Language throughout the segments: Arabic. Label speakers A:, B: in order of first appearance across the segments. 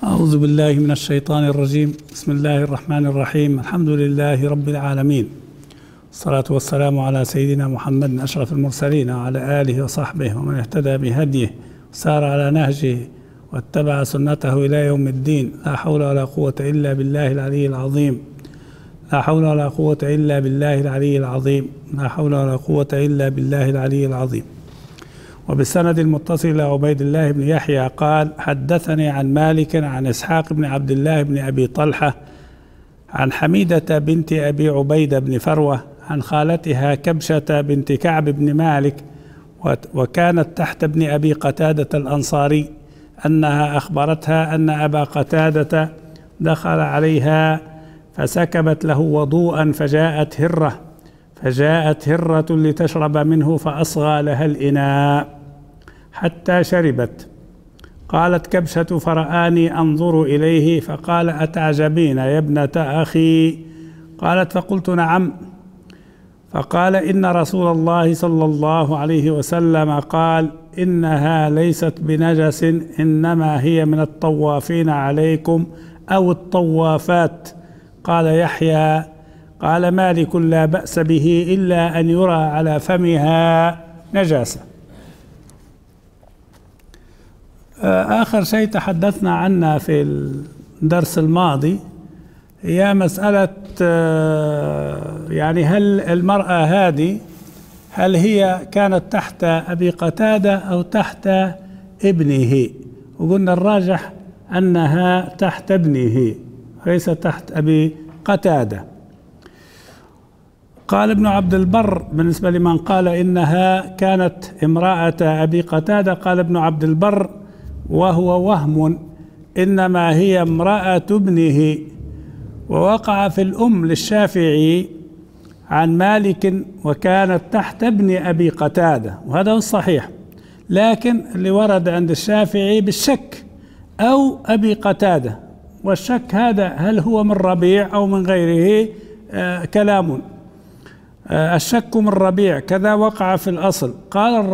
A: أعوذ بالله من الشيطان الرجيم. بسم الله الرحمن الرحيم. الحمد لله رب العالمين، الصلاة والسلام على سيدنا محمد أشرف المرسلين وعلى آله وصحبه ومن اهتدى بهديه وسار على نهجه واتبع سنته إلى يوم الدين. لا حول ولا قوة إلا بالله العلي العظيم. لا حول ولا قوة إلا بالله العلي العظيم. لا حول ولا قوة إلا بالله العلي العظيم. وبالسند المتصل إلى عبيد الله بن يحيى قال: حدثني عن مالك عن إسحاق بن عبد الله بن أبي طلحة عن حميدة بنت أبي عبيدة بن فروة عن خالتها كبشة بنت كعب بن مالك، وكانت تحت ابن أبي قتادة الأنصاري، أنها أخبرتها أن أبا قتادة دخل عليها فسكبت له وضوءا فجاءت هرة لتشرب منه فأصغى لها الإناء حتى شربت. قالت كبشة: فرآني أنظر إليه فقال: أتعجبين يا ابنة أخي؟ قالت: فقلت: نعم. فقال: إن رسول الله صلى الله عليه وسلم قال: إنها ليست بنجس، إنما هي من الطوافين عليكم أو الطوافات. قال يحيى: قال مالك: لا بأس به إلا أن يرى على فمها نجاسة. آخر شيء تحدثنا عنه في الدرس الماضي هي مسألة يعني هل المرأة هذه هل هي كانت تحت أبي قتادة أو تحت ابنه؟ وقلنا الراجح أنها تحت ابنه ليس تحت أبي قتادة. قال ابن عبد البر بالنسبة لمن قال إنها كانت امرأة أبي قتادة، قال ابن عبد البر: وهو وهم، إنما هي امرأة ابنه. ووقع في الأم للشافعي عن مالك وكانت تحت ابن أبي قتادة، وهذا هو الصحيح، لكن اللي ورد عند الشافعي بالشك أو أبي قتادة، والشك هذا هل هو من ربيع أو من غيره كلام. الشك من ربيع كذا وقع في الأصل. قال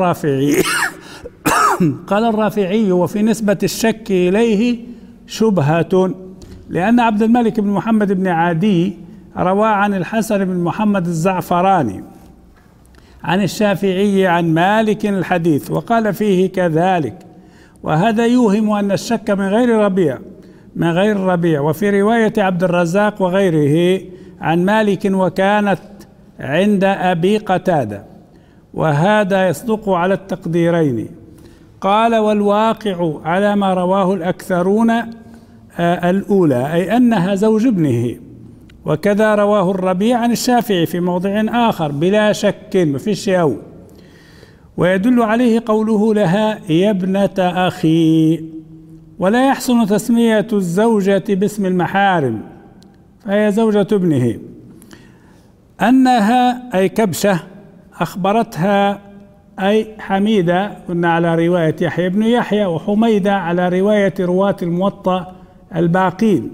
A: الرافعي وفي نسبة الشك إليه شبهة، لأن عبد الملك بن محمد بن عدي روى عن الحسن بن محمد الزعفراني عن الشافعي عن مالك الحديث وقال فيه كذلك، وهذا يوهم أن الشك من غير الربيع. وفي رواية عبد الرزاق وغيره عن مالك وكانت عند أبي قتادة، وهذا يصدق على التقديرين. قال: والواقع على ما رواه الأكثرون الأولى، أي أنها زوج ابنه، وكذا رواه الربيع عن الشافعي في موضع آخر بلا شك ما فيش شيء. ويدل عليه قوله لها: يا ابنة أخي. ولا يحسن تسمية الزوجة باسم المحارم، فهي زوجة ابنه. أنها أي كبشة أخبرتها أي حميدة، قلنا على رواية يحيى بن يحيى، وحميدة على رواية رواة الموطأ الباقين.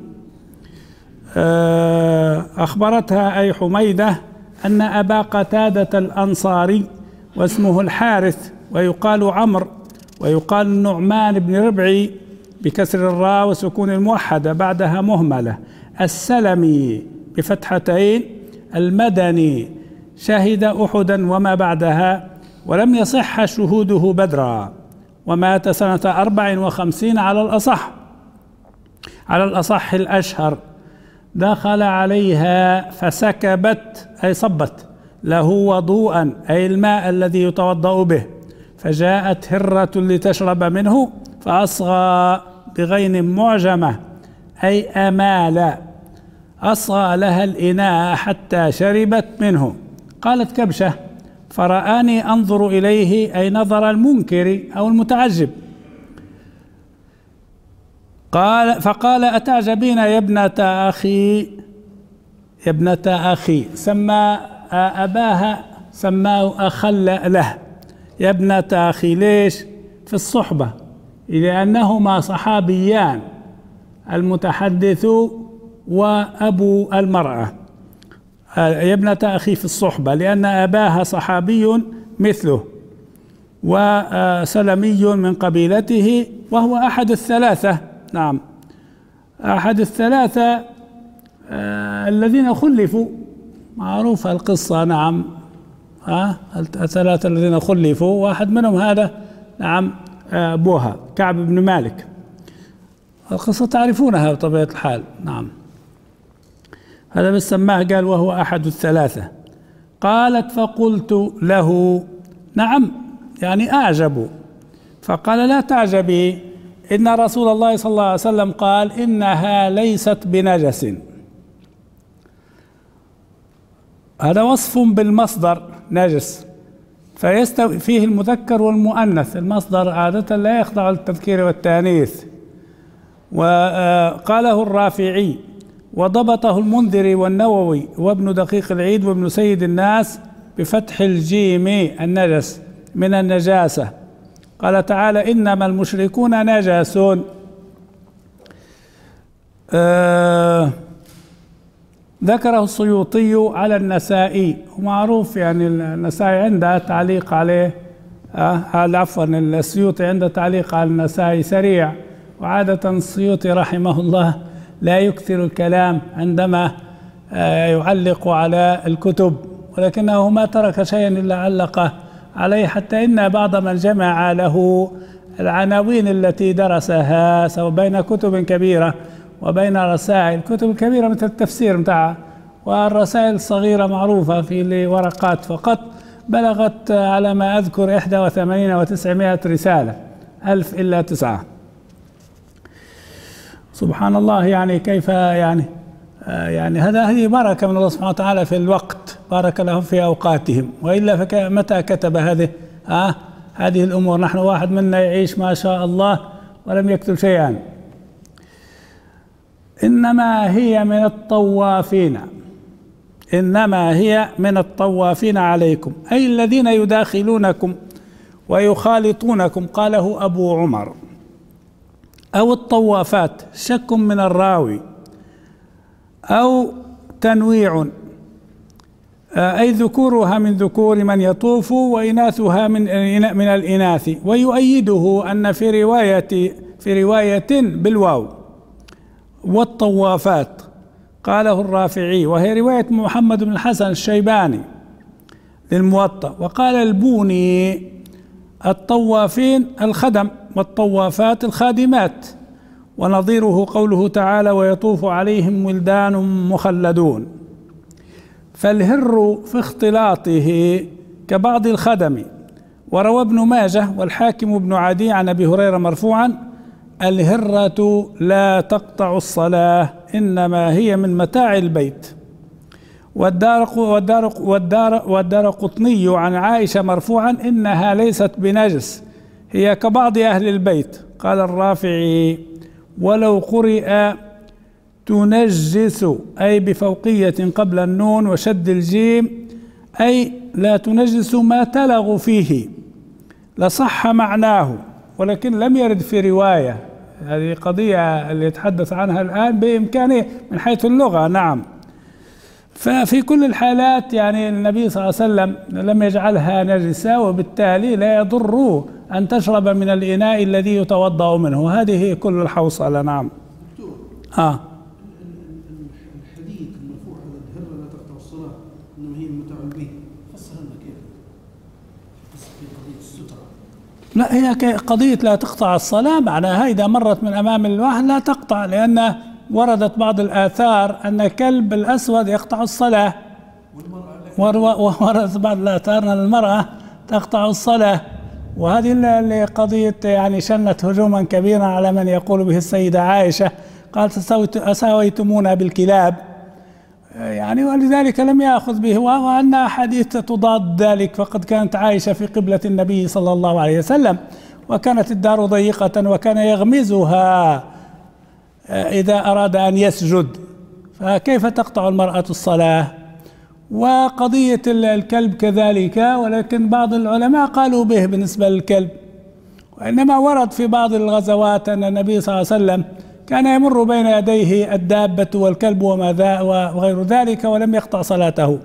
A: أخبرتها أي حميدة أن أبا قتادة الأنصاري واسمه الحارث ويقال عمرو ويقال النعمان بن ربعي بكسر الراء وسكون الموحدة بعدها مهملة، السلمي بفتحتين، المدني، شهد أحدا وما بعدها، ولم يصح شهوده بدرا، ومات سنة 54 على الأصح الأشهر. دخل عليها فسكبت أي صبت له وضوءا أي الماء الذي يتوضأ به، فجاءت هرة لتشرب منه فأصغى بغين معجمة أي أمال، أصغى لها الإناء حتى شربت منه. قالت كبشة: فرآني أنظر إليه، أي نظر المنكر أو المتعجب. فقال: أتعجبين يا ابنة أخي؟ يا ابنة أخي سمى أباها، سماه أخل له، يا ابنة أخي. ليش؟ في الصحبة، لأنهما صحابيان، المتحدث وأبو المرأة. يا ابنة أخي في الصحبة لأن أباها صحابي مثله وسلمي من قبيلته، وهو أحد الثلاثة. نعم. أحد الثلاثة الذين خلفوا، معروفة القصة. نعم، الثلاثة الذين خلفوا، واحد منهم هذا نعم أبوها كعب بن مالك. القصة تعرفونها بطبيعة الحال. نعم، هذا بس سماه قال وهو أحد الثلاثة. قالت فقلت له نعم، يعني أعجب. فقال لا تعجبي، إن رسول الله صلى الله عليه وسلم قال إنها ليست بنجس. هذا وصف بالمصدر نجس، فيستوي فيه المذكر والمؤنث. المصدر عادة لا يخضع للتذكير والتانيث. وقاله الرافعي وضبطه المنذري والنووي وابن دقيق العيد وابن سيد الناس بفتح الجيم النجس من النجاسة. قال تعالى إنما المشركون نجاسون. ذكره السيوطي على النسائي، ومعروف يعني النسائي عنده تعليق عليه. عفوا السيوطي عنده تعليق على النسائي سريع، وعادة السيوطي رحمه الله لا يكثر الكلام عندما يعلق على الكتب، ولكنه ما ترك شيئا إلا علق عليه، حتى إن بعض من جمع له العناوين التي درسها سواء بين كتب كبيرة وبين رسائل. الكتب الكبيرة مثل التفسير متاعها، والرسائل الصغيرة معروفة في ورقات فقط، بلغت على ما أذكر 81 و900 رسالة، 1000 إلا 9. سبحان الله، يعني كيف يعني هذه بركة من الله سبحانه وتعالى في الوقت، بارك لهم في أوقاتهم، وإلا متى كتب هذه الأمور؟ نحن واحد منا يعيش ما شاء الله ولم يكتب شيئا. إنما هي من الطوافين، إنما هي من الطوافين عليكم، أي الذين يداخلونكم ويخالطونكم. قاله أبو عمر. أو الطوافات، شك من الراوي، أو تنويع، أي ذكورها من ذكور من يطوف وإناثها من الإناث. ويؤيده أن في رواية بالواو والطوافات. قاله الرافعي، وهي رواية محمد بن الحسن الشيباني للموطأ. وقال البوني الطوافين الخدم والطوافات الخادمات، ونظيره قوله تعالى ويطوف عليهم ولدان مخلدون. فالهر في اختلاطه كبعض الخدم. وروى ابن ماجه والحاكم بن عدي عن أبي هريرة مرفوعا الهرة لا تقطع الصلاة إنما هي من متاع البيت. والدار قطني عن عائشة مرفوعا إنها ليست بنجس، هي كبعض أهل البيت. قال الرافعي ولو قرئ تنجس أي بفوقية قبل النون وشد الجيم، أي لا تنجس ما تلغ فيه، لصح معناه، ولكن لم يرد في رواية. هذه قضية اللي يتحدث عنها الآن بإمكانه من حيث اللغة. نعم، ففي كل الحالات يعني النبي صلى الله عليه وسلم لم يجعلها نجسة، وبالتالي لا يضر أن تشرب من الإناء الذي يتوضأ منه. هذه كل الحوصلة. نعم.
B: الحديث المرفوع على الهرة لا تقطع الصلاة إنما هي متاع البيت، فسر لنا كيف في قضية السترة.
A: لا، هي قضية لا تقطع الصلاة معناها إذا مرت من أمام الواحد لا تقطع، لأن وردت بعض الآثار أن كلب الأسود يقطع الصلاة، ووردت بعض الآثار أن المرأة تقطع الصلاة. وهذه اللي قضية يعني شنت هجوما كبيرا على من يقول به السيدة عائشة، قالت أساويتمونا بالكلاب، يعني ولذلك لم يأخذ به، وأن أحاديث تضاد ذلك. فقد كانت عائشة في قبلة النبي صلى الله عليه وسلم، وكانت الدار ضيقة، وكان يغمزها إذا أراد أن يسجد، فكيف تقطع المرأة الصلاة؟ وقضية الكلب كذلك، ولكن بعض العلماء قالوا به بالنسبة للكلب. وإنما ورد في بعض الغزوات أن النبي صلى الله عليه وسلم كان يمر بين يديه الدابة والكلب وغير ذلك ولم يقطع صلاته.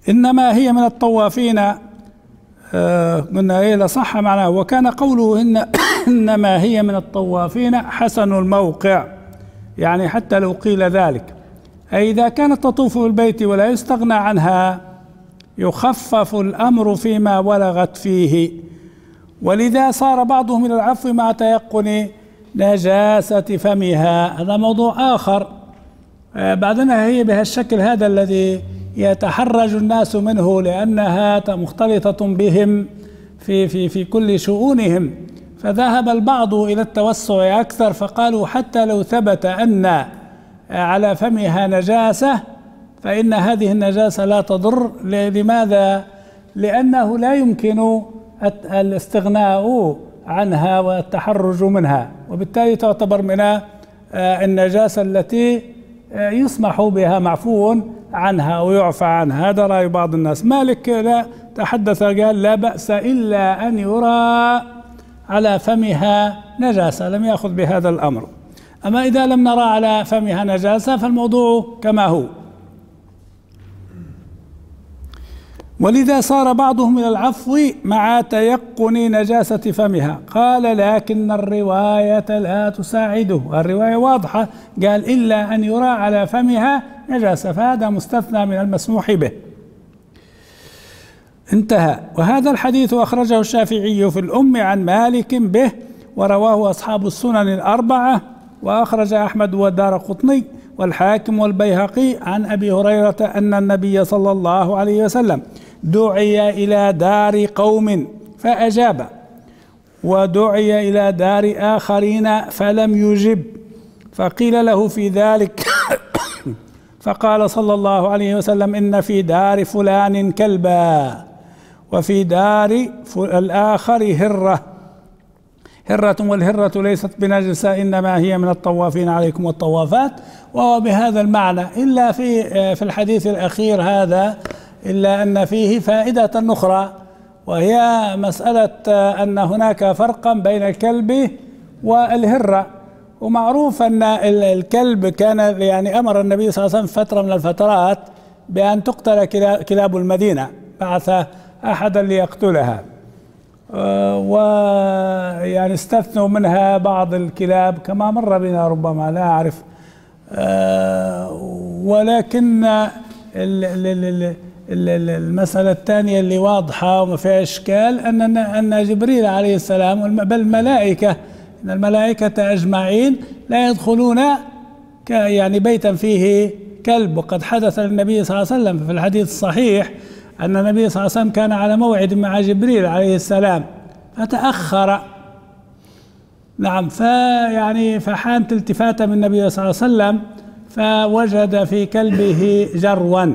A: إنما هي من الطوافين، قلنا إيه لصح معناه. وكان قوله إنما هي من الطوافين حسن الموقع، يعني حتى لو قيل ذلك، أي إذا كانت تطوف بالبيت ولا يستغنى عنها يخفف الأمر فيما ولغت فيه. ولذا صار بعضهم إلى العفو مع تيقن نجاسة فمها. هذا موضوع آخر. بعدين هي بهالشكل هذا الذي يتحرج الناس منه، لأنها مختلطة بهم في كل شؤونهم، فذهب البعض إلى التوسع أكثر، فقالوا حتى لو ثبت أن على فمها نجاسة فإن هذه النجاسة لا تضر. لماذا؟ لأنه لا يمكن الاستغناء عنها والتحرج منها، وبالتالي تعتبر من النجاسة التي يسمح بها، معفو عنها أو يعفى عنها. هذا رأي بعض الناس. مالك لا تحدث قال لا بأس إلا أن يرى على فمها نجاسة، لم يأخذ بهذا الأمر. أما إذا لم نرى على فمها نجاسة فالموضوع كما هو. ولذا صار بعضهم إلى العفو مع تيقن نجاسة فمها. قال لكن الرواية لا تساعده، الرواية واضحة، قال إلا أن يرى على فمها نجاسة، فهذا مستثنى من المسموح به. انتهى. وهذا الحديث أخرجه الشافعي في الأم عن مالك به، ورواه أصحاب السنن الأربعة، وأخرج أحمد والدارقطني والحاكم والبيهقي عن أبي هريرة أن النبي صلى الله عليه وسلم دعي إلى دار قوم فأجاب، ودعي إلى دار آخرين فلم يجب، فقيل له في ذلك فقال صلى الله عليه وسلم إن في دار فلان كلبا، وفي دار الآخر هرة، والهرة ليست بنجسة إنما هي من الطوافين عليكم والطوافات. وهو بهذا المعنى، إلا في الحديث الأخير هذا إلا أن فيه فائدة أخرى، وهي مسألة أن هناك فرقا بين الكلب والهرة. ومعروف أن الكلب كان يعني أمر النبي صلى الله عليه وسلم فترة من الفترات بأن تقتل كلاب المدينة، بعث أحدا ليقتلها، ويعني استثنوا منها بعض الكلاب كما مر بنا ربما، لا أعرف. ولكن المسألة الثانية اللي واضحة وما فيها إشكال أن جبريل عليه السلام بل الملائكة، إن الملائكة أجمعين لا يدخلون يعني بيتا فيه كلب. وقد حدث للنبي صلى الله عليه وسلم في الحديث الصحيح أن النبي صلى الله عليه وسلم كان على موعد مع جبريل عليه السلام فتأخر، نعم، فحانت التفاتة من النبي صلى الله عليه وسلم فوجد في كلبه جروا،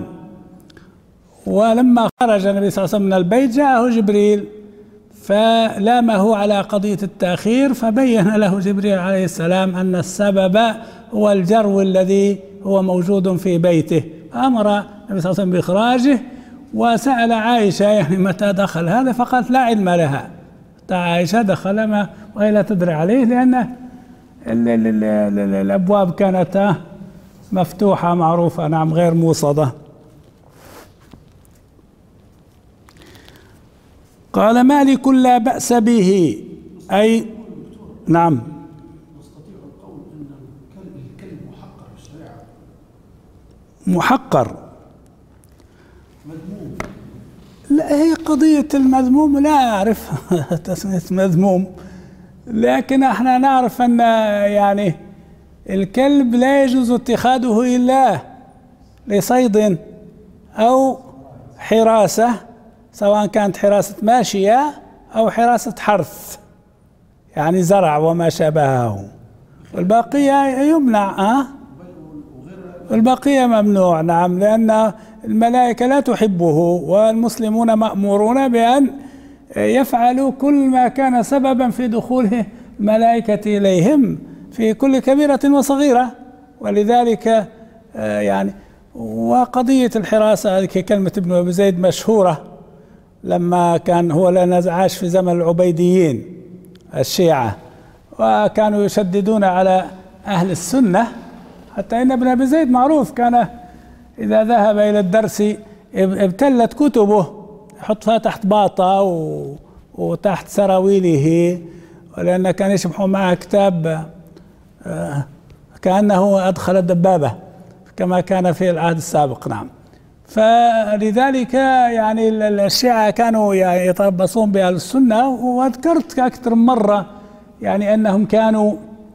A: ولما خرج النبي صلى الله عليه وسلم من البيت جاءه جبريل فلامه على قضية التأخير، فبين له جبريل عليه السلام أن السبب هو الجرو الذي هو موجود في بيته، فأمر النبي صلى الله عليه وسلم بإخراجه. وسأل عائشة يعني متى دخل هذا، فقالت لا علم لها، عائشة دخل وهي لا تدري عليه، لأن الأبواب كانت مفتوحة معروفة، نعم، غير موصدة. قال مالك لا بأس به، أي نعم.
B: نستطيع القول أن الكلب محقر في الشريعة،
A: محقر
B: مذموم.
A: لا، هي قضية المذموم لا أعرف تسمية مذموم، لكن احنا نعرف أن يعني الكلب لا يجوز اتخاذه إلا لصيد أو حراسة، سواء كانت حراسة ماشية أو حراسة حرث، يعني زرع وما شابهه، والبقية يمنع، والبقية ممنوع، نعم، لأن الملائكة لا تحبه، والمسلمون مأمورون بأن يفعلوا كل ما كان سببا في دخول الملائكة إليهم في كل كبيرة وصغيرة. ولذلك يعني وقضية الحراسة هذه كلمة ابن أبي زيد مشهورة، لما كان هو لأن عاش في زمن العبيديين الشيعة، وكانوا يشددون على أهل السنة، حتى إن ابن أبي زيد معروف كان إذا ذهب إلى الدرس ابتلت كتبه، يحطها تحت باطة وتحت سراويله، لأنه كان يشبحوا معه كتاب كأنه أدخل الدبابة كما كان في العهد السابق. نعم. فلذلك يعني الشيعة كانوا يعني يتربصون بأهل السنة، وذكرت أكثر من مرة يعني أنهم كانوا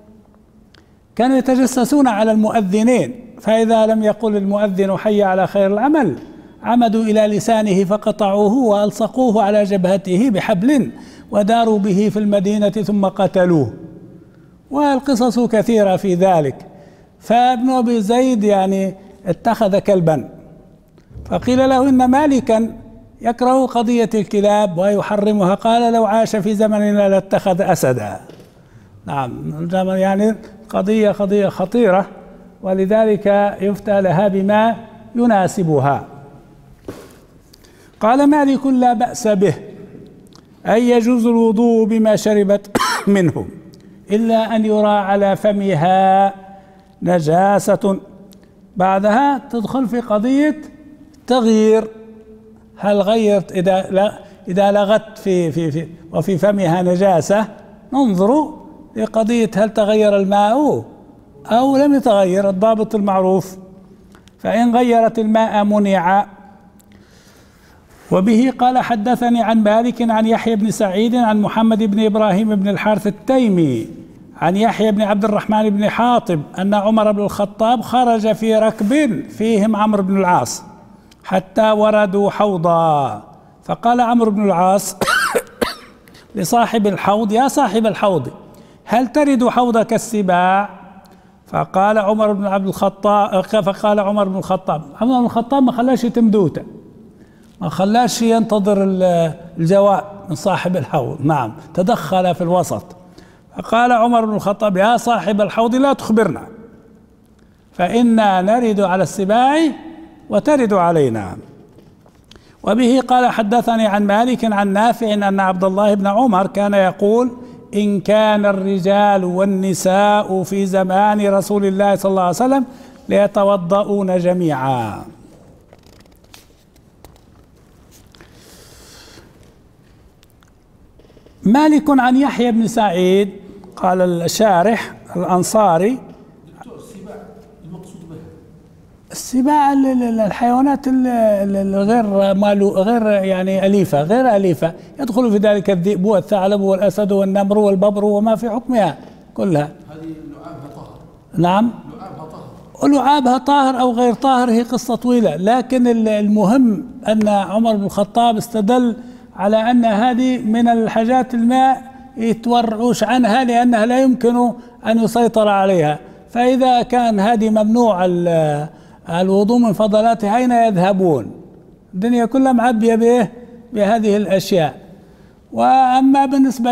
A: يتجسسون على المؤذنين، فإذا لم يقل المؤذن حي على خير العمل عمدوا إلى لسانه فقطعوه وألصقوه على جبهته بحبل وداروا به في المدينة ثم قتلوه، والقصص كثيرة في ذلك. فابن أبي زيد يعني اتخذ كلبا، فقيل له إن مالكا يكره قضية الكلاب ويحرمها، قال لو عاش في زمننا لاتخذ أسدا. نعم، يعني قضية خطيرة، ولذلك يفتى لها بما يناسبها. قال مالك لا بأس به، أي يجوز الوضوء بما شربت منه إلا أن يرى على فمها نجاسة. بعدها تدخل في قضية تغيير، هل غيرت إذا لغت في وفي فمها نجاسة، ننظر لقضية هل تغير الماء أو لم يتغير، الضابط المعروف. فإن غيرت الماء منع. وبه قال حدثني عن مالك عن يحيى بن سعيد عن محمد بن إبراهيم بن الحارث التيمي عن يحيى بن عبد الرحمن بن حاطب أن عمر بن الخطاب خرج في ركب فيهم عمرو بن العاص حتى وردوا حوضا، فقال عمرو بن العاص لصاحب الحوض يا صاحب الحوض هل ترد حوضك السباع؟ فقال عمر بن الخطاب ما خلاش يتم دوته، ما خلاش ينتظر الجواب من صاحب الحوض. نعم، تدخل في الوسط. فقال عمر بن الخطاب يا صاحب الحوض لا تخبرنا، فإنا نرد على السباع وترد علينا. وبه قال حدثني عن مالك عن نافع أن عبد الله بن عمر كان يقول إن كان الرجال والنساء في زمان رسول الله صلى الله عليه وسلم ليتوضؤون جميعا. مالك عن يحيى بن سعيد قال الشارح الأنصاري السباع الحيوانات غير يعني أليفة، غير أليفة، يدخل في ذلك الذئب والثعلب والأسد والنمر والببر وما في حكمها كلها.
B: هذه لعابها طاهر.
A: نعم، لعابها طاهر أو غير طاهر هي قصة طويلة، لكن المهم أن عمر بن الخطاب استدل على أن هذه من الحاجات الماء يتورعوش عنها لأنها لا يمكن أن يسيطر عليها، فإذا كان هذه ممنوع الوضوء من فضلاتها أين يذهبون؟ الدنيا كلها معبية بهذه الأشياء. وأما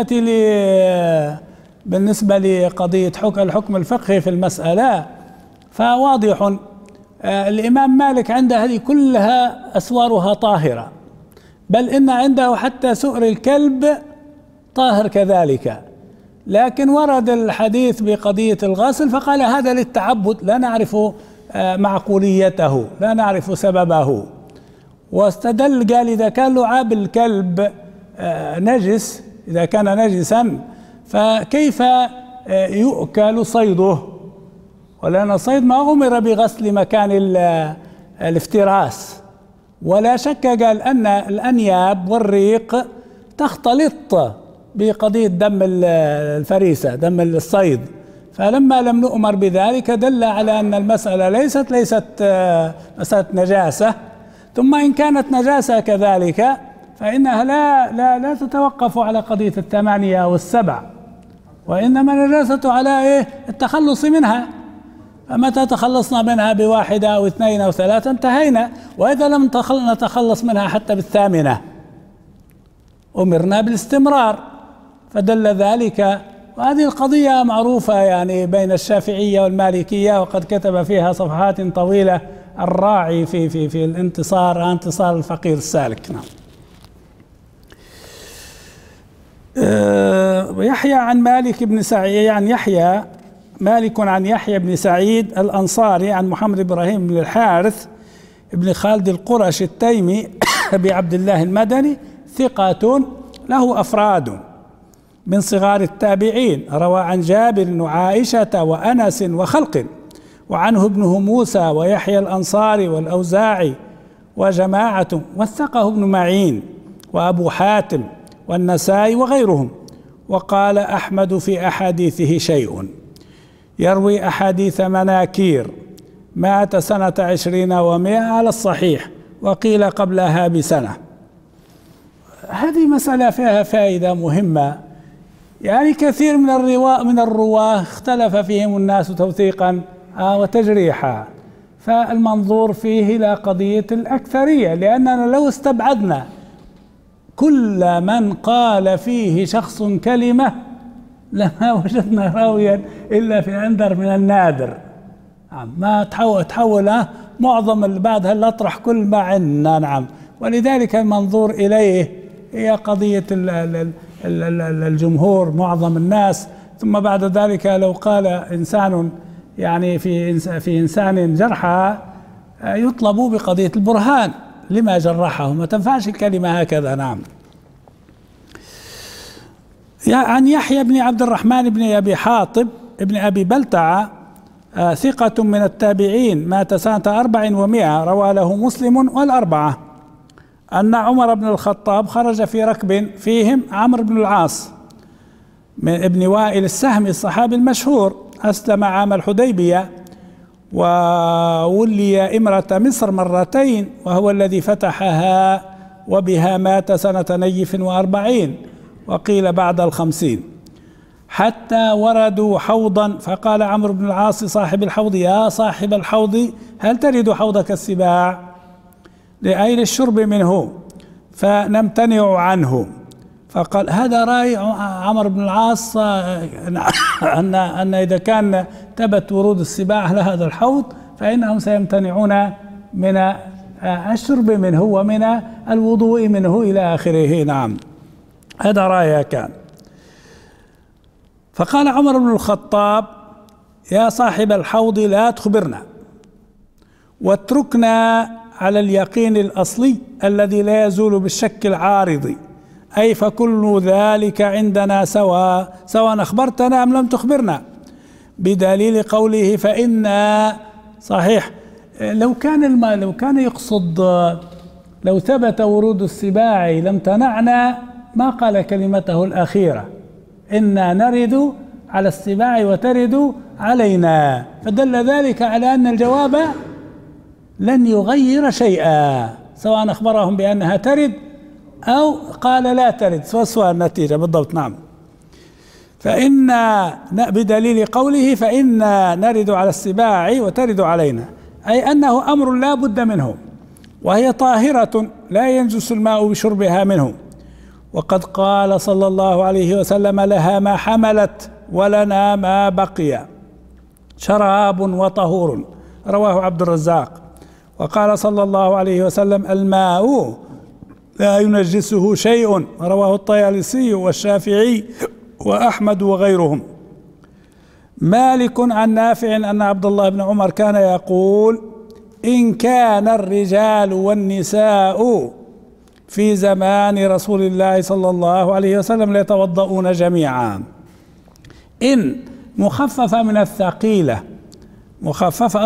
A: بالنسبة لقضية الحكم الفقهي في المسألة فواضح، الإمام مالك عنده هذه كلها أسوارها طاهرة، بل إن عنده حتى سؤر الكلب طاهر كذلك، لكن ورد الحديث بقضية الغسل فقال هذا للتعبد لا نعرف معقوليته، لا نعرف سببه، واستدل قال إذا كان لعاب الكلب نجس، إذا كان نجسا فكيف يؤكل صيده؟ ولأن الصيد ما أمر بغسل مكان الافتراس، ولا شك قال أن الأنياب والريق تختلط بقضية دم الفريسة، دم الصيد، فلما لم نؤمر بذلك دل على أن المسألة ليست مسألة نجاسة. ثم إن كانت نجاسة كذلك فإنها لا تتوقف على قضية 8 أو 7، وإنما نجاسة على التخلص منها، فمتى تخلصنا منها ب1 أو 2 أو 3 انتهينا، وإذا لم نتخلص منها حتى بال8 أمرنا بالاستمرار، فدل ذلك. وهذه القضية معروفة يعني بين الشافعية والمالكية، وقد كتب فيها صفحات طويلة الراعي في انتصار الفقير السالك. نعم. يحيى عن مالك بن سعيد مالك عن يحيى بن سعيد الأنصاري عن محمد إبراهيم بن الحارث ابن خالد القرشي التيمي أبي عبد الله المدني ثقة له أفراد من صغار التابعين، روى عن جابر وعائشة وأنس وخلق، وعنه ابنه موسى ويحيى الأنصاري والأوزاعي وجماعة، وثقه ابن معين وأبو حاتم والنسائي وغيرهم. وقال أحمد في أحاديثه شيء، يروي أحاديث مناكير، مات سنة 20 و100 على الصحيح، وقيل قبلها بسنة. هذه مسألة فيها فائدة مهمة، يعني كثير من الرواة اختلف فيهم الناس توثيقا وتجريحا، فالمنظور فيه إلى قضية الأكثرية، لأننا لو استبعدنا كل من قال فيه شخص كلمة لما وجدنا راويا إلا في أندر من النادر. ما تحول معظم اللي بعد هالأطرح كل ما عندنا. نعم، ولذلك المنظور إليه هي قضية الجمهور، معظم الناس. ثم بعد ذلك لو قال إنسان يعني في إنسان جرحى يطلب بقضية البرهان لما جرحه، ما تنفعش الكلمة هكذا. نعم. عن يحيى بن عبد الرحمن بن أبي حاطب ابن أبي بلتعة ثقة من التابعين، مات سنة 400، روى له مسلم والأربعة، أن عمر بن الخطاب خرج في ركب فيهم عمرو بن العاص من ابن وائل السهمي الصحابي المشهور، أسلم عام الحديبية وولي إمرة مصر مرتين، وهو الذي فتحها، وبها مات سنة نيف 40، وقيل بعد 50، حتى وردوا حوضا، فقال عمرو بن العاص صاحب الحوض: يا صاحب الحوض، هل ترد حوضك السباع؟ لأي للشرب منه فنمتنع عنه. فقال هذا رأي عمرو بن العاص أن إذا كان ثبت ورود السباع على هذا الحوض فإنهم سيمتنعون من الشرب منه ومن الوضوء منه إلى آخره. نعم، هذا رأيه كان. فقال عمر بن الخطاب: يا صاحب الحوض، لا تخبرنا واتركنا على اليقين الأصلي الذي لا يزول بالشك العارض، أي فكل ذلك عندنا سواء أخبرتنا أم لم تخبرنا، بدليل قوله فإنا. صحيح، لو كان يقصد لو ثبت ورود السباع لم تنعنا ما قال كلمته الأخيرة: إنا نرد على السباع وترد علينا، فدل ذلك على أن الجواب لن يغير شيئا، سواء أخبرهم بأنها ترد أو قال لا ترد، سواء النتيجة بالضبط. نعم، فإنا بدليل قوله فإنا نرد على السباع وترد علينا، أي أنه أمر لا بد منه، وهي طاهرة لا ينجس الماء بشربها منه. وقد قال صلى الله عليه وسلم: لها ما حملت ولنا ما بقي، شراب وطهور، رواه عبد الرزاق. وقال صلى الله عليه وسلم: الماء لا ينجسه شيء، رواه الطيالسي والشافعي وأحمد وغيرهم. مالك عن نافع أن عبد الله بن عمر كان يقول: إن كان الرجال والنساء في زمان رسول الله صلى الله عليه وسلم ليتوضؤون جميعا. إن مخففة من الثقيلة، مخففة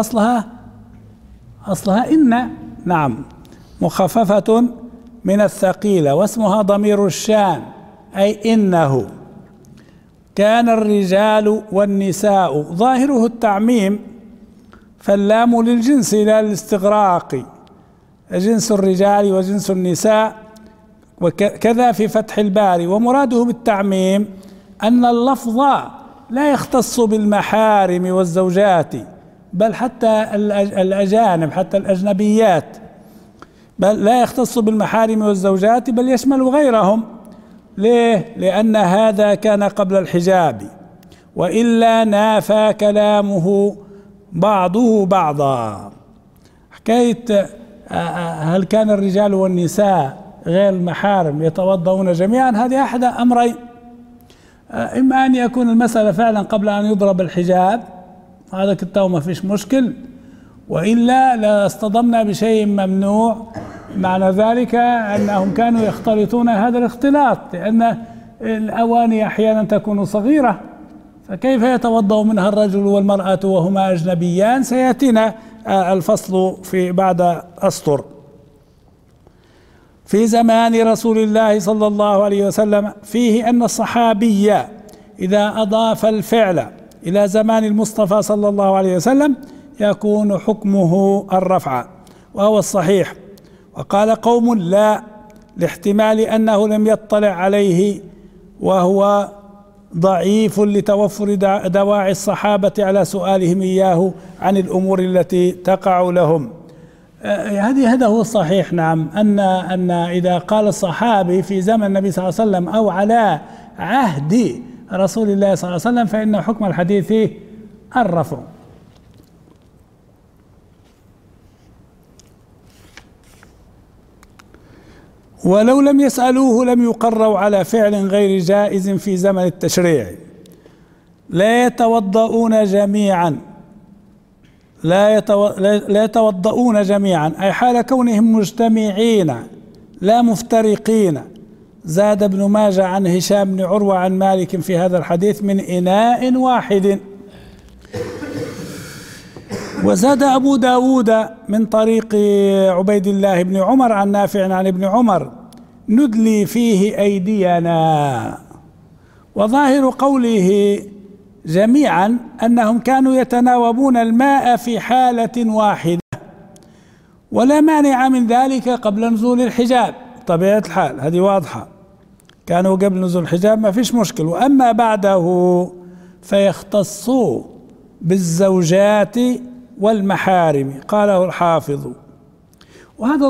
A: أصلها إن. نعم، مخففة من الثقيلة، واسمها ضمير الشان، أي إنه. كان الرجال والنساء، ظاهره التعميم، فاللام للجنس لا للاستغراق، جنس الرجال وجنس النساء، وكذا في فتح الباري. ومراده بالتعميم أن اللفظ لا يختص بالمحارم والزوجات، بل حتى الأجانب، حتى الأجنبيات، بل لا يختص بالمحارم والزوجات بل يشمل غيرهم. ليه؟ لأن هذا كان قبل الحجاب، وإلا نافى كلامه بعضه بعضا. حكاية هل كان الرجال والنساء غير المحارم يتوضؤون جميعا، هذه أحد أمرين: إما أن يكون المسألة فعلا قبل أن يضرب الحجاب، هذا كتاب ما فيش مشكل، وإلا لاصطدمنا بشيء ممنوع. معنى ذلك أنهم كانوا يختلطون هذا الاختلاط، لأن الأواني أحيانا تكون صغيرة، فكيف يتوضأ منها الرجل والمرأة وهما أجنبيان؟ سيأتينا الفصل في بعد أسطر. في زمان رسول الله صلى الله عليه وسلم فيه أن الصحابي إذا أضاف الفعل إلى زمان المصطفى صلى الله عليه وسلم يكون حكمه الرفع، وهو الصحيح. وقال قوم لا، لاحتمال أنه لم يطلع عليه، وهو ضعيف لتوفر دواعي الصحابة على سؤالهم إياه عن الأمور التي تقع لهم. هذا هو الصحيح. نعم، أن إذا قال الصحابي في زمن النبي صلى الله عليه وسلم أو على عهد رسول الله صلى الله عليه وسلم فإن حكم الحديث الرفع. ولو لم يسألوه لم يقروا على فعل غير جائز في زمن التشريع. لا يتوضؤون جميعا، لا يتوضؤون جميعا، أي حال كونهم مجتمعين لا مفترقين. زاد ابن ماجه عن هشام بن عروة عن مالك في هذا الحديث من إناء واحد. وزاد أبو داود من طريق عبيد الله بن عمر عن نافع عن ابن عمر ندلي فيه أيدينا. وظاهر قوله جميعا أنهم كانوا يتناوبون الماء في حالة واحدة، ولا مانع من ذلك قبل نزول الحجاب. طبيعة الحال هذه واضحة، كانوا قبل نزول الحجاب ما فيش مشكل. وأما بعده فيختصوا بالزوجات والمحارم، قاله الحافظ. وهذا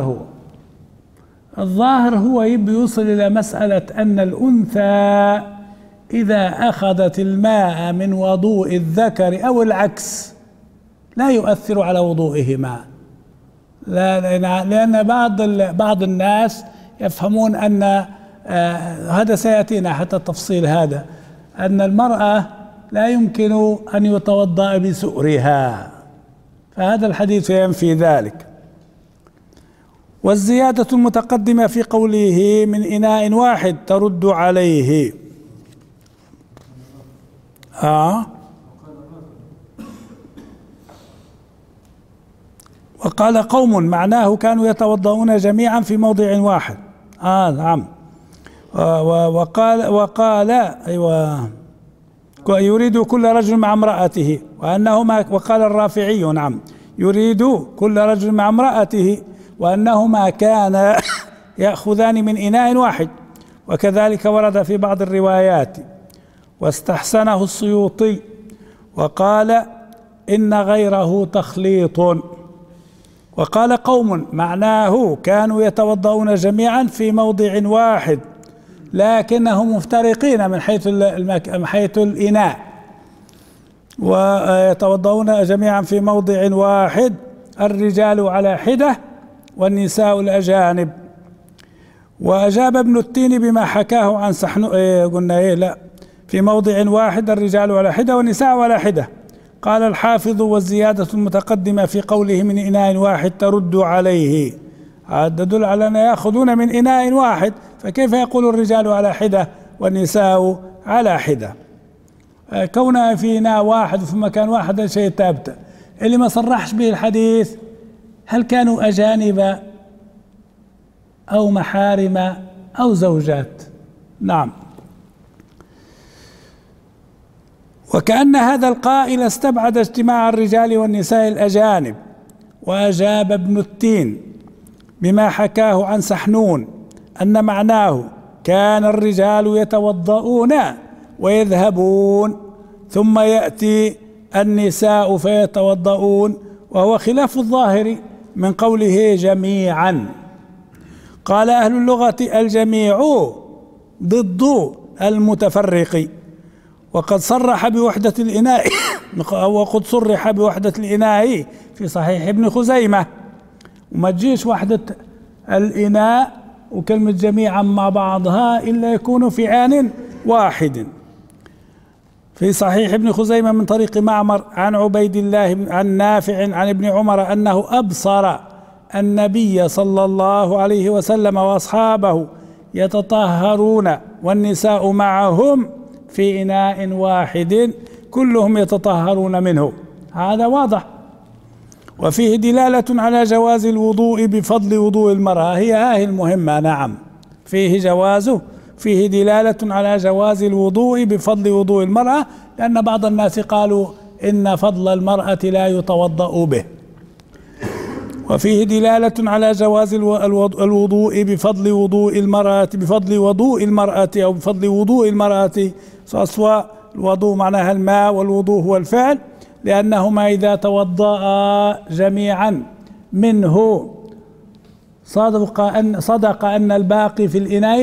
A: الظاهر هو يوصل إلى مسألة أن الأنثى إذا أخذت الماء من وضوء الذكر أو العكس لا يؤثر على وضوئهما، لأن بعض الناس يفهمون أن هذا سيأتينا حتى التفصيل هذا، أن المرأة لا يمكن أن يتوضأ بسؤرها، فهذا الحديث ينفي ذلك. والزيادة المتقدمة في قوله من إناء واحد ترد عليه. وقال قوم معناه كانوا يتوضؤون جميعا في موضع واحد. نعم. وقال أيوة يريد كل رجل مع امرأته، وأنهما، وقال الرافعي نعم يريد كل رجل مع امرأته، وأنهما كان يأخذان من إناء واحد، وكذلك ورد في بعض الروايات. واستحسنه السيوطي وقال إن غيره تخليط. وقال قوم معناه كانوا يتوضؤون جميعا في موضع واحد لكنهم مفترقين من حيث الإناء، ويتوضؤون جميعا في موضع واحد، الرجال على حدة والنساء الأجانب. وأجاب ابن التين بما حكاه عن قلنا لا، في موضع واحد الرجال على حدة والنساء على حدة. قال الحافظ والزيادة المتقدمة في قوله من إناء واحد ترد عليه، تدل على أن يأخذون من إناء واحد، فكيف يقول الرجال على حدة والنساء على حدة؟ كونها في إناء واحد وفي مكان واحد شيء ثابت. اللي ما صرحش به الحديث هل كانوا أجانب أو محارم أو زوجات؟ نعم. وكأن هذا القائل استبعد اجتماع الرجال والنساء الأجانب. وأجاب ابن التين بما حكاه عن سحنون أن معناه كان الرجال يتوضؤون ويذهبون ثم يأتي النساء فيتوضؤون، وهو خلاف الظاهر من قوله جميعا. قال أهل اللغة الجميع ضد المتفرق، وقد صرح بوحدة الإناء وقد صرح بوحدة الإناء في صحيح ابن خزيمة، وما تجيش وحدة الإناء وكلمة جميعا مع بعضها إلا يكون في آن واحد. في صحيح ابن خزيمة من طريق معمر عن عبيد الله عن نافع عن ابن عمر أنه أبصر النبي صلى الله عليه وسلم وأصحابه يتطهرون والنساء معهم في إناء واحد كلهم يتطهرون منه. هذا واضح. وفيه دلالة على جواز الوضوء بفضل وضوء المرأة. هي المهمة. نعم، فيه دلالة على جواز الوضوء بفضل وضوء المرأة، لأن بعض الناس قالوا إن فضل المرأة لا يتوضأ به. وفيه دلالة على جواز الوضوء بفضل وضوء المرأة أو بفضل وضوء المرأة، سواء الوضوء معناها الماء والوضوء هو الفعل، لأنهما إذا توضأ جميعا منه صدق أن الباقي في الإناء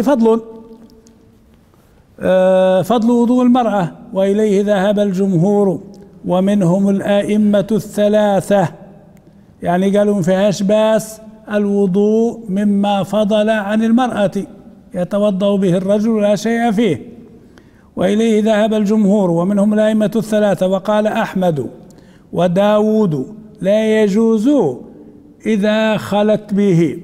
A: فضل وضوء المرأة. وإليه ذهب الجمهور ومنهم الأئمة الثلاثة، يعني قالوا ما فيهاش باس الوضوء مما فضل عن المرأة يتوضأ به الرجل لا شيء فيه. وإليه ذهب الجمهور ومنهم الأئمة الثلاثة. وقال أحمد وداود لا يجوز إذا خلت به،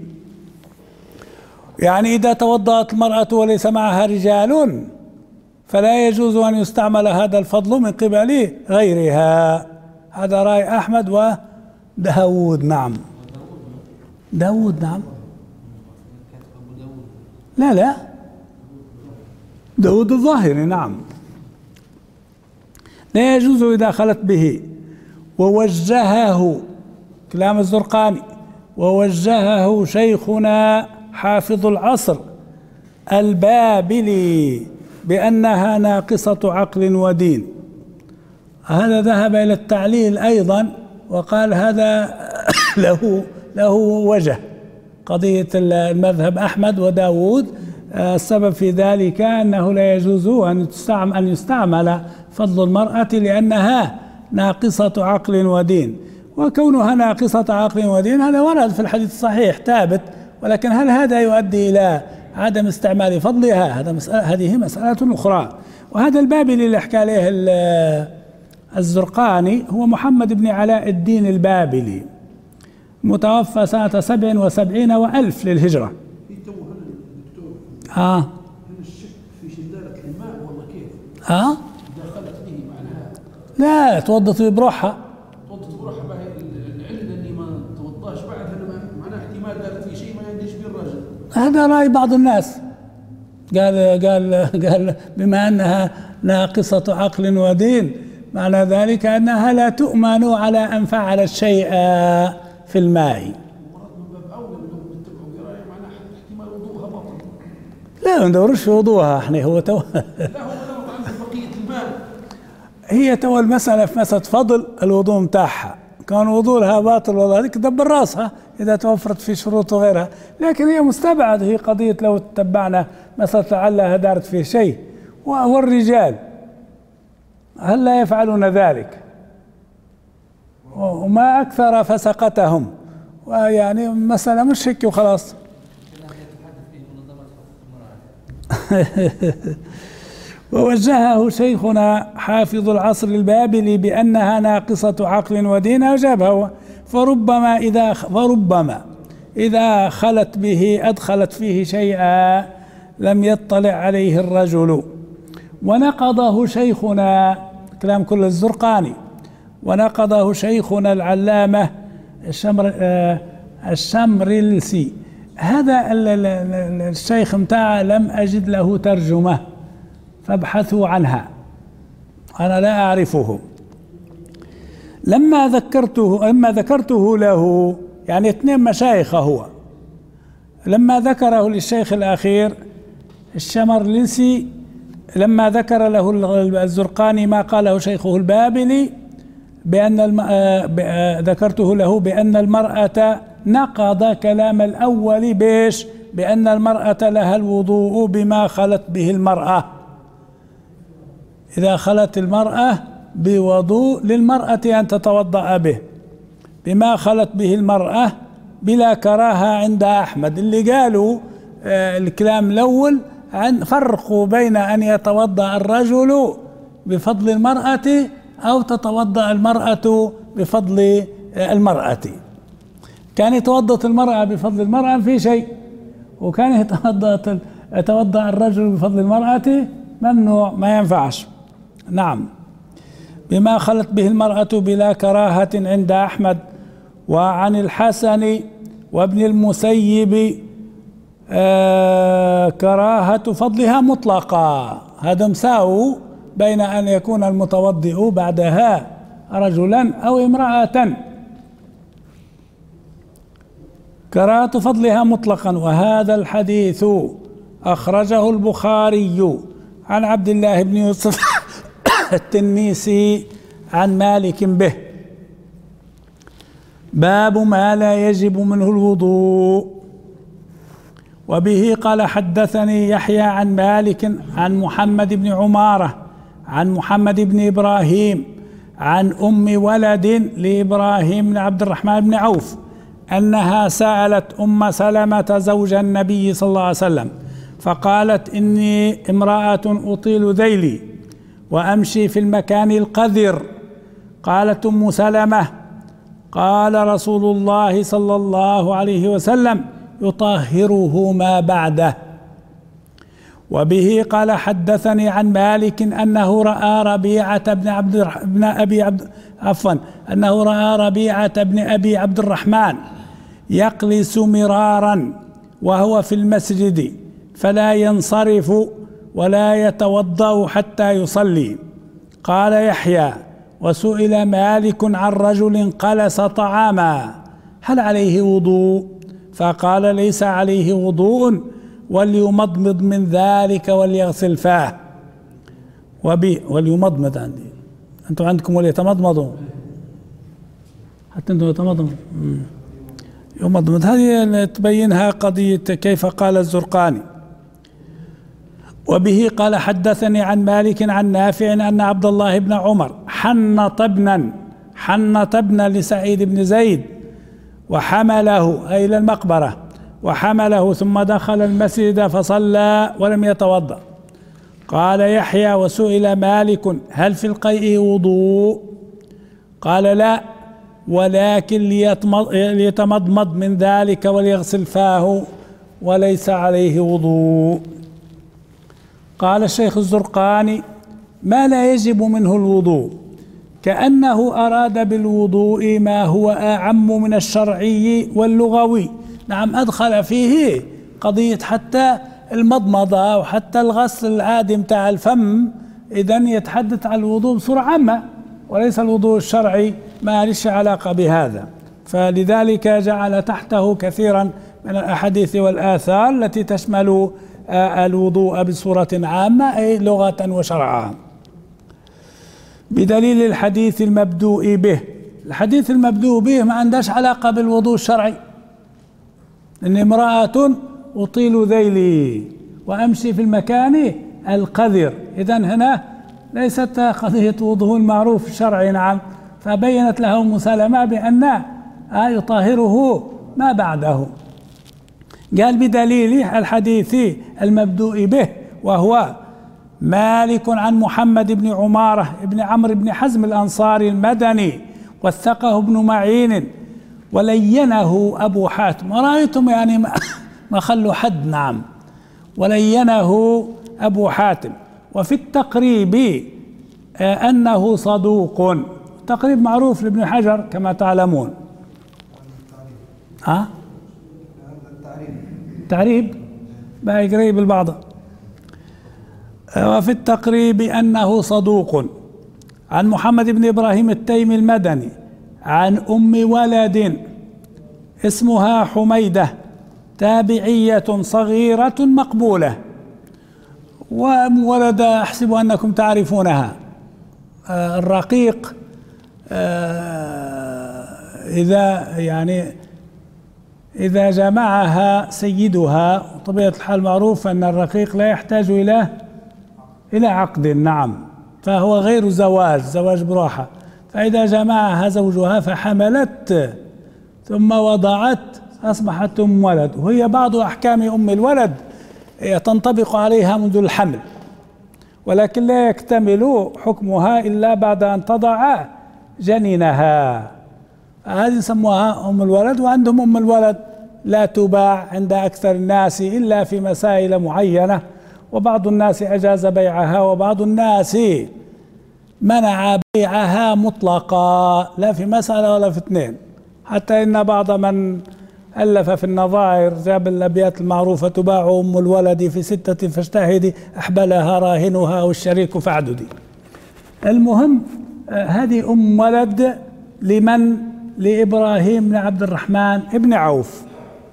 A: يعني إذا توضأت المرأة وليس معها رجال فلا يجوز أن يستعمل هذا الفضل من قبل غيرها. هذا رأي أحمد وداود. نعم، داود. نعم، لا داود الظاهري. نعم، لا يجوز إذا خلت به. ووجهه كلام الزرقاني، ووجهه شيخنا حافظ العصر البابلي بأنها ناقصة عقل ودين. هذا ذهب إلى التعليل أيضا وقال هذا له وجه. قضية المذهب أحمد وداود السبب في ذلك أنه لا يجوز أن يستعمل فضل المرأة لأنها ناقصة عقل ودين. وكونها ناقصة عقل ودين هذا ورد في الحديث الصحيح ثابت، ولكن هل هذا يؤدي إلى عدم استعمال فضلها؟ هذه مسألة أخرى. وهذا البابلي اللي حكى عليه الزرقاني هو محمد بن علاء الدين البابلي، متوفى سنة 77 وألف للهجرة.
B: في توه الدكتور
A: هل
B: الشك في شدالة الماء والله كيف؟ دخلت به معناها
A: لا توضت بروحها.
B: بقى العلة اللي ما توضاش بعدها معناها احتمال قالت في شيء ما يندش به الرجل.
A: هذا رأي بعض الناس، قال بما أنها ناقصة عقل ودين معنى ذلك أنها لا تؤمن على أن فعلت شيئا في الماء.
B: من باب أولى أنهم يتبعوا قراية معناها احتمال وضوءها باطل.
A: لا ما ندورش في وضوءها احنا، هو
B: لا هو عند بقية الماء.
A: هي المسألة في مسألة فضل الوضوء متاعها، كان وضوءها باطل والله هذيك دبر راسها إذا توفرت في شروط وغيرها. لكن هي مستبعد، هي قضية لو تتبعنا مسألة لعلها دارت في شيء. والرجال هل لا يفعلون ذلك؟ وما أكثر فسقتهم، ويعني مسألة مش هيك وخلاص. ووجهه شيخنا حافظ العصر البابلي بأنها ناقصة عقل ودين أجابها. فربما إذا خلت به أدخلت فيه شيئا لم يطلع عليه الرجل. ونقضه شيخنا كلام كل الزرقاني، ونقضه شيخنا العلامة الشمرلسي. هذا الشيخ متاعه لم أجد له ترجمة فابحثوا عنها، أنا لا أعرفه. لما ذكرته له، يعني 2 مشايخ هو، لما ذكره للشيخ الأخير الشمرلسي، لما ذكر له الزرقاني ما قاله شيخه البابلي ذكرته له بأن المرأة نقض كلام الأول بأن المرأة لها الوضوء بما خلت به المرأة. إذا خلت المرأة بوضوء للمرأة أن تتوضأ به بما خلت به المرأة بلا كراهة عند أحمد. اللي قالوا الكلام الأول عن فرقوا بين أن يتوضأ الرجل بفضل المرأة أو تتوضأ المرأة بفضل المرأة. كان يتوضأ المرأة بفضل المرأة في شيء، وكان يتوضأ الرجل بفضل المرأة ممنوع، ما ينفعش. نعم، بما خلت به المرأة بلا كراهة عند أحمد. وعن الحسن وابن المسيب كراهة فضلها مطلقا. هذا مساو بين أن يكون المتوضئ بعدها رجلا أو امرأة، كراهة فضلها مطلقا. وهذا الحديث أخرجه البخاري عن عبد الله بن يوسف التنيسي عن مالك به. باب ما لا يجب منه الوضوء. وبه قال حدثني يحيى عن مالك عن محمد بن عمارة عن محمد بن إبراهيم عن أم ولد لإبراهيم بن عبد الرحمن بن عوف أنها سألت أم سلمة زوج النبي صلى الله عليه وسلم فقالت: إني امرأة أطيل ذيلي وأمشي في المكان القذر. قالت أم سلمة: قال رسول الله صلى الله عليه وسلم: يطهره ما بعده. وبه قال حدثني عن مالك أنه رأى ربيعة بن أبي عبد الرحمن يقلس مرارا وهو في المسجد فلا ينصرف ولا يتوضأ حتى يصلي. قال يحيى: وسئل مالك عن رجل قلس طعاما هل عليه وضوء؟ فقال: ليس عليه وضوء، وليمضمض من ذلك وليغسل فاه. وليمضمض عندي، أنتم عندكم وليتمضمضوا، حتى أنتم يتمضمض يمضمض. هذه تبينها قضية كيف قال الزرقاني. وبه قال حدثني عن مالك عن نافع أن عبد الله بن عمر حنط ابنا لسعيد بن زيد وحمله أي إلى المقبرة وحمله ثم دخل المسجد فصلى ولم يتوضأ. قال يحيى: وسئل مالك هل في القيء وضوء؟ قال: لا، ولكن ليتمضمض من ذلك وليغسل فاه وليس عليه وضوء. قال الشيخ الزرقاني: ما لا يجب منه الوضوء، كأنه أراد بالوضوء ما هو أعم من الشرعي واللغوي. نعم، أدخل فيه قضية حتى المضمضة وحتى الغسل العادي متاع الفم، إذن يتحدث عن الوضوء بصورة عامة وليس الوضوء الشرعي، ما ليش علاقة بهذا. فلذلك جعل تحته كثيرا من الأحاديث والآثار التي تشمل الوضوء بصورة عامة أي لغة وشرعا، بدليل الحديث المبدوء به. الحديث المبدوء به ما عندهش علاقة بالوضوء الشرعي، إن امرأة أطيل ذيلي وأمشي في المكان القذر، إذن هنا ليست قضية وضوء المعروف الشرعي. نعم، فبينت له أم سلمة بأن يطهره ما بعده. قال: بدليل الحديث المبدوء به، وهو مالك عن محمد بن عمارة بن عمرو بن حزم الأنصاري المدني وثقه ابن معين ولينه أبو حاتم. ورأيتم يعني ما خلوا حد. نعم، ولينه أبو حاتم. وفي التقريب أنه صدوق. التقريب معروف لابن حجر كما تعلمون. التعريب بقى قريب البعض. وفي التقريب أنه صدوق. عن محمد بن إبراهيم التيمي المدني عن أم ولد اسمها حميدة تابعية صغيرة مقبولة. وأم ولد أحسب أنكم تعرفونها، الرقيق إذا جمعها سيدها، طبيعة الحال معروف أن الرقيق لا يحتاج إلى عقد. نعم، فهو غير زواج براحة. فإذا جمعها زوجها فحملت ثم وضعت أصبحت أم ولد، وهي بعض أحكام أم الولد تنطبق عليها منذ الحمل. ولكن لا يكتمل حكمها إلا بعد أن تضع جنينها. هذه يسموها أم الولد. وعندهم أم الولد لا تباع عند أكثر الناس إلا في مسائل معينة، وبعض الناس أجاز بيعها وبعض الناس منع بيعها مطلقا، لا في مسألة ولا في اثنين. حتى إن بعض من ألف في النظائر جاب الأبيات المعروفة: تباع أم الولد في 6 فاجتهدي، أحبلها راهنها والشريك فاعددي. المهم هذه أم ولد لمن؟ لإبراهيم بن عبد الرحمن بن عوف.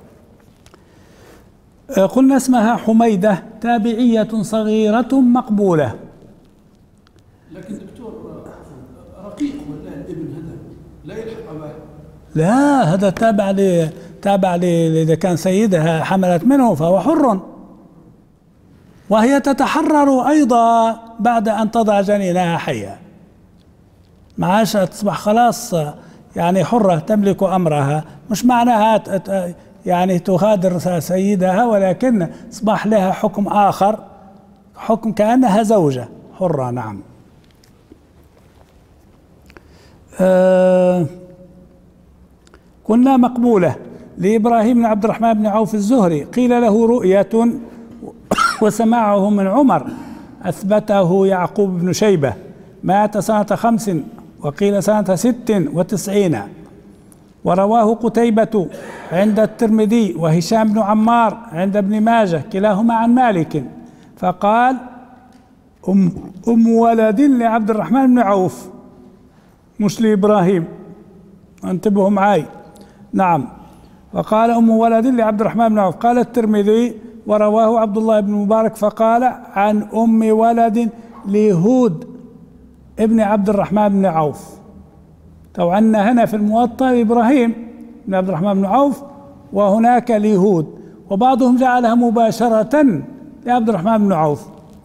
A: قلنا اسمها حميدة، تابعية صغيرة مقبولة.
B: لكن دكتور رقيق ولا الابن هذا لا يلحق أباه؟
A: لا، هذا تابع إذا كان سيدها حملت منه فهو حر، وهي تتحرر أيضا بعد أن تضع جنينها حيا، معاش تصبح خلاص يعني حرة تملك أمرها. مش معناها يعني تغادر سيدها، ولكن أصبح لها حكم آخر، حكم كأنها زوجة حرة. نعم. كنا مقبولة لإبراهيم بن عبد الرحمن بن عوف الزهري. قيل له رؤية وسماعه من عمر، أثبته يعقوب بن شيبة، مات سنة 5 وقيل سنة 96. ورواه قتيبة عند الترمذي وهشام بن عمار عند ابن ماجه كلاهما عن مالك، فقال أم ولد لعبد الرحمن بن عوف، مش لإبراهيم، انتبهوا معي. نعم. وقال أم ولد لعبد الرحمن بن عوف. قال الترمذي ورواه عبد الله بن مبارك فقال عن أم ولد لهود ابن عبد الرحمن بن عوف. طبعا هنا في الموطأ إبراهيم بن عبد الرحمن بن عوف وهناك لهود، وبعضهم جعلها مباشرة لعبد الرحمن بن عوف.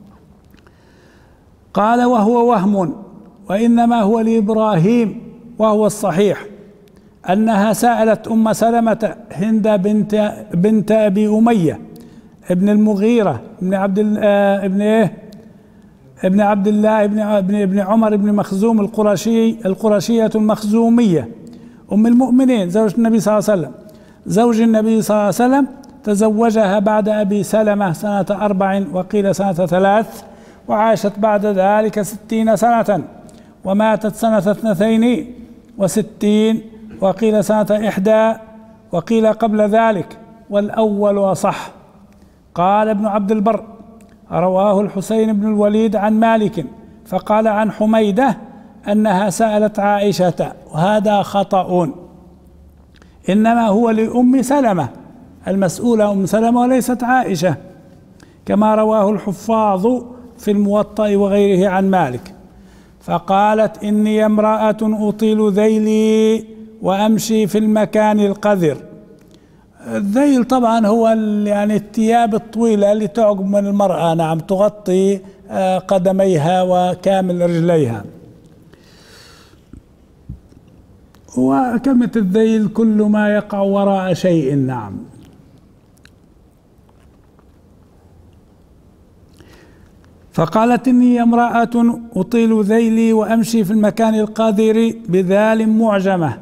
A: قال وهو وهم، وإنما هو لإبراهيم، وهو الصحيح أنها سألت أم سلمة هند بنت أبي أمية ابن المغيرة ابن عبد الله ابن عمر ابن مخزوم القرشية المخزومية أم المؤمنين زوج النبي صلى الله عليه وسلم. زوج النبي صلى الله عليه وسلم تزوجها بعد أبي سلمة سنة 4 وقيل سنة 3، وعاشت بعد ذلك 60 سنة، وماتت سنة 62 وقيل سنة 1 وقيل قبل ذلك، والأول أصح. قال ابن عبد البر رواه الحسين بن الوليد عن مالك فقال عن حميدة أنها سألت عائشة، وهذا خطأ، إنما هو لأم سلمة المسؤولة أم سلمة وليست عائشة، كما رواه الحفاظ في الموطأ وغيره عن مالك. فقالت إني امرأة أطيل ذيلي وأمشي في المكان القذر. الذيل طبعا هو يعني الثياب الطويلة اللي تعقب من المرأة، نعم، تغطي قدميها وكامل رجليها. وكلمة الذيل كل ما يقع وراء شيء. نعم. فقالت إني امرأة أطيل ذيلي وأمشي في المكان القذر بذال معجمة.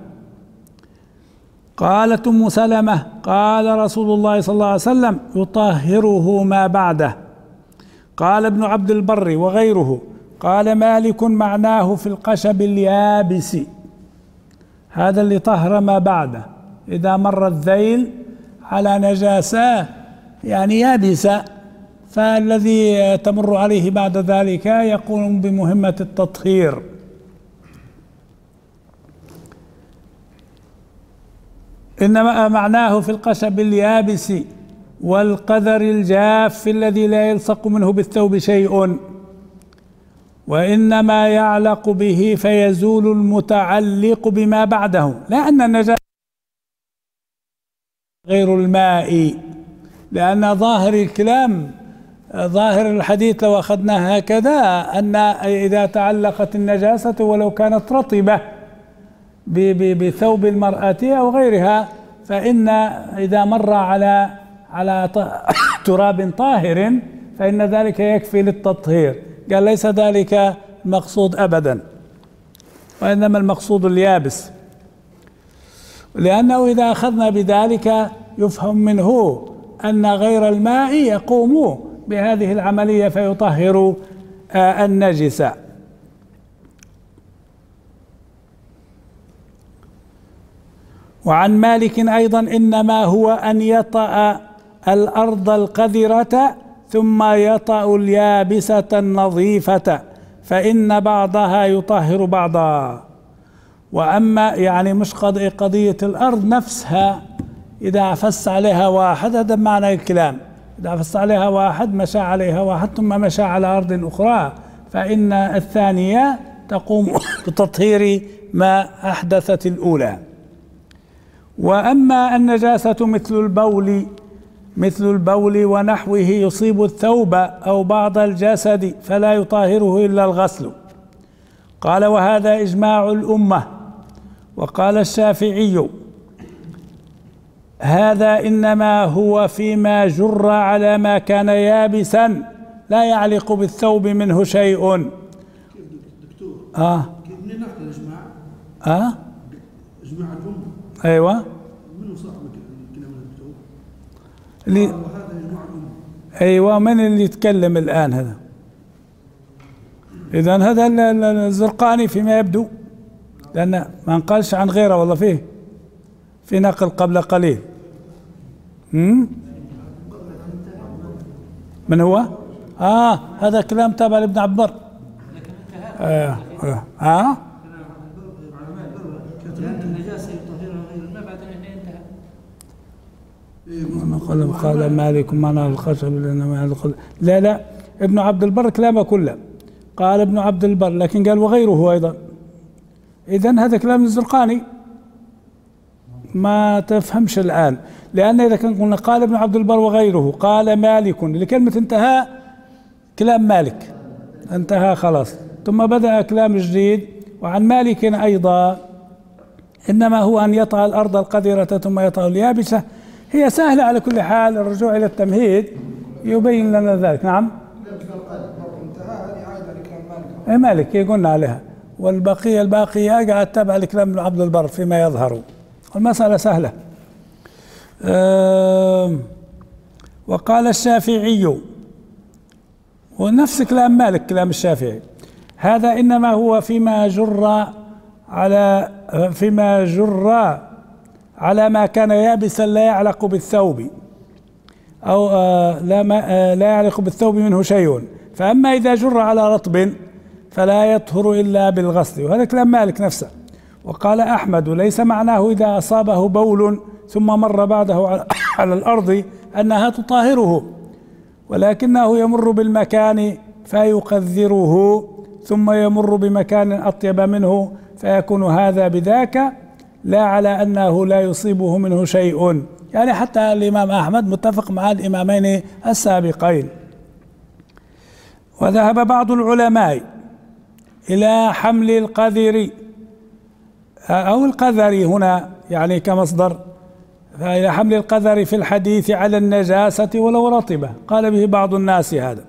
A: قالت أم سلمة قال رسول الله صلى الله عليه وسلم يطهره ما بعده. قال ابن عبد البر وغيره قال مالك معناه في القشب اليابس، هذا اللي طهر ما بعده، إذا مر الذيل على نجاسة يعني يابسة، فالذي تمر عليه بعد ذلك يقوم بمهمة التطهير. إنما معناه في القشب اليابس والقذر الجاف الذي لا يلصق منه بالثوب شيء، وإنما يعلق به فيزول المتعلق بما بعده، لا أن النجاسة غير الماء، لأن ظاهر الكلام ظاهر الحديث لو أخذناه هكذا أن إذا تعلقت النجاسة ولو كانت رطبة بثوب المرأة أو غيرها، فإن إذا مر على تراب طاهر فإن ذلك يكفي للتطهير، قال ليس ذلك المقصود أبدا، وإنما المقصود اليابس، لأنه إذا أخذنا بذلك يفهم منه أن غير الماء يقوم بهذه العملية فيطهر النجس. وعن مالك أيضا إنما هو أن يطأ الأرض القذرة ثم يطأ اليابسة النظيفة فإن بعضها يطهر بعضا. وأما يعني مش قضية الأرض نفسها، إذا عفس عليها واحد، هذا معنى الكلام، إذا عفس عليها واحد مشى عليها واحد ثم مشى على أرض أخرى فإن الثانية تقوم بتطهير ما أحدثت الأولى. وأما النجاسة مثل البول ونحوه يصيب الثوب أو بعض الجسد فلا يطهره إلا الغسل. قال وهذا إجماع الأمة. وقال الشافعي هذا إنما هو فيما جر على ما كان يابسا لا يعلق بالثوب منه شيء.
B: دكتور كيف منين نحكي الإجماع؟ إجماع الأمة.
A: أيوة.
B: منو صاحب الكلام الدكتور؟
A: وهذا
B: إجماع الأمة.
A: أيوة، من اللي يتكلم الآن هذا؟ إذن هذا الزرقاني فيما يبدو، لأن ما نقالش عن غيره، والله في نقل قبل قليل. من هو؟ هذا كلام تابع لابن عبد البر.
B: النجاسة يطهرها غير الماء بعد أن انتهى.
A: قال مالك معنى الخشب لا ابن عبد البر كلامه كله، قال ابن عبد البر، لكن قال وغيره أيضا. إذن هذا كلام الزرقاني ما تفهمش الآن، لأن إذا كان قلنا قال ابن عبد البر وغيره، قال مالك لكلمة انتهى كلام مالك انتهى خلاص، ثم بدأ كلام جديد. وعن مالك أيضا إنما هو أن يطأ الأرض القذرة ثم يطأ اليابسة. هي سهلة على كل حال، الرجوع إلى التمهيد يبين لنا ذلك. نعم مالك يقولنا عليها، والبقية قاعد تبع لكلام ابن عبد البر فيما يظهر، والمسألة سهلة. وقال الشافعي، ونفس كلام مالك كلام الشافعي، هذا إنما هو فيما جر على ما كان يابسا لا يعلق بالثوب أو لا يعلق بالثوب منه شيء، فأما إذا جر على رطب فلا يطهر إلا بالغسل، وهذا كلام مالك نفسه. وقال أحمد ليس معناه إذا أصابه بول ثم مر بعده على الأرض أنها تطهره، ولكنه يمر بالمكان فيقذره ثم يمر بمكان أطيب منه فيكون هذا بذاك، لا على أنه لا يصيبه منه شيء. يعني حتى الإمام أحمد متفق مع الإمامين السابقين. وذهب بعض العلماء إلى حمل القذر أو القذر هنا يعني كمصدر، فإلى حمل القذر في الحديث على النجاسة ولو رطبة، قال به بعض الناس هذا.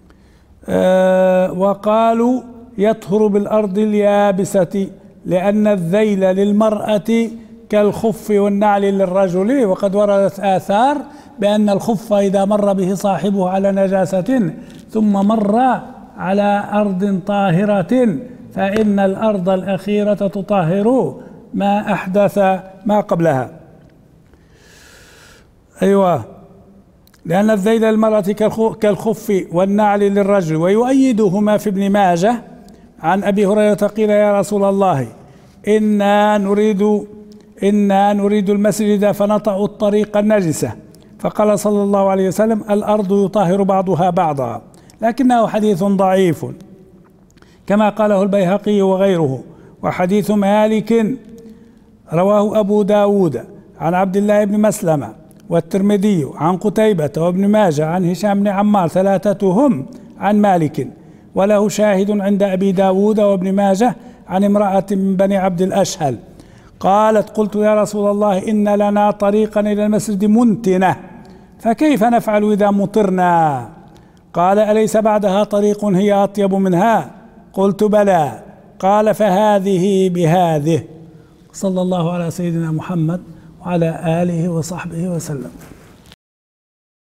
A: وقالوا يطهر بالأرض اليابسة لأن الذيل للمرأة كالخف والنعل للرجل، وقد وردت آثار بأن الخف إذا مر به صاحبه على نجاسة ثم مر على أرض طاهرة فإن الأرض الأخيرة تطهر ما أحدث ما قبلها. أيوة، لأن الذيل للمرأة كالخف والنعل للرجل. ويؤيدهما في ابن ماجه عن أبي هريرة قيل يا رسول الله إنا نريد المسجد فنطأ الطريق النجسة، فقال صلى الله عليه وسلم الأرض يطهر بعضها بعضا، لكنه حديث ضعيف كما قاله البيهقي وغيره. وحديث مالك رواه أبو داود عن عبد الله بن مسلمة والترمذي عن قتيبة وابن ماجه عن هشام بن عمار ثلاثتهم عن مالك، وله شاهد عند أبي داود وابن ماجه عن امرأة من بني عبد الأشهل قالت قلت يا رسول الله إن لنا طريقا إلى المسجد منتنة فكيف نفعل إذا مطرنا؟ قال أليس بعدها طريق هي أطيب منها؟ قلت بلى. قال فهذه بهذه. صلى الله على سيدنا محمد وعلى آله وصحبه وسلم.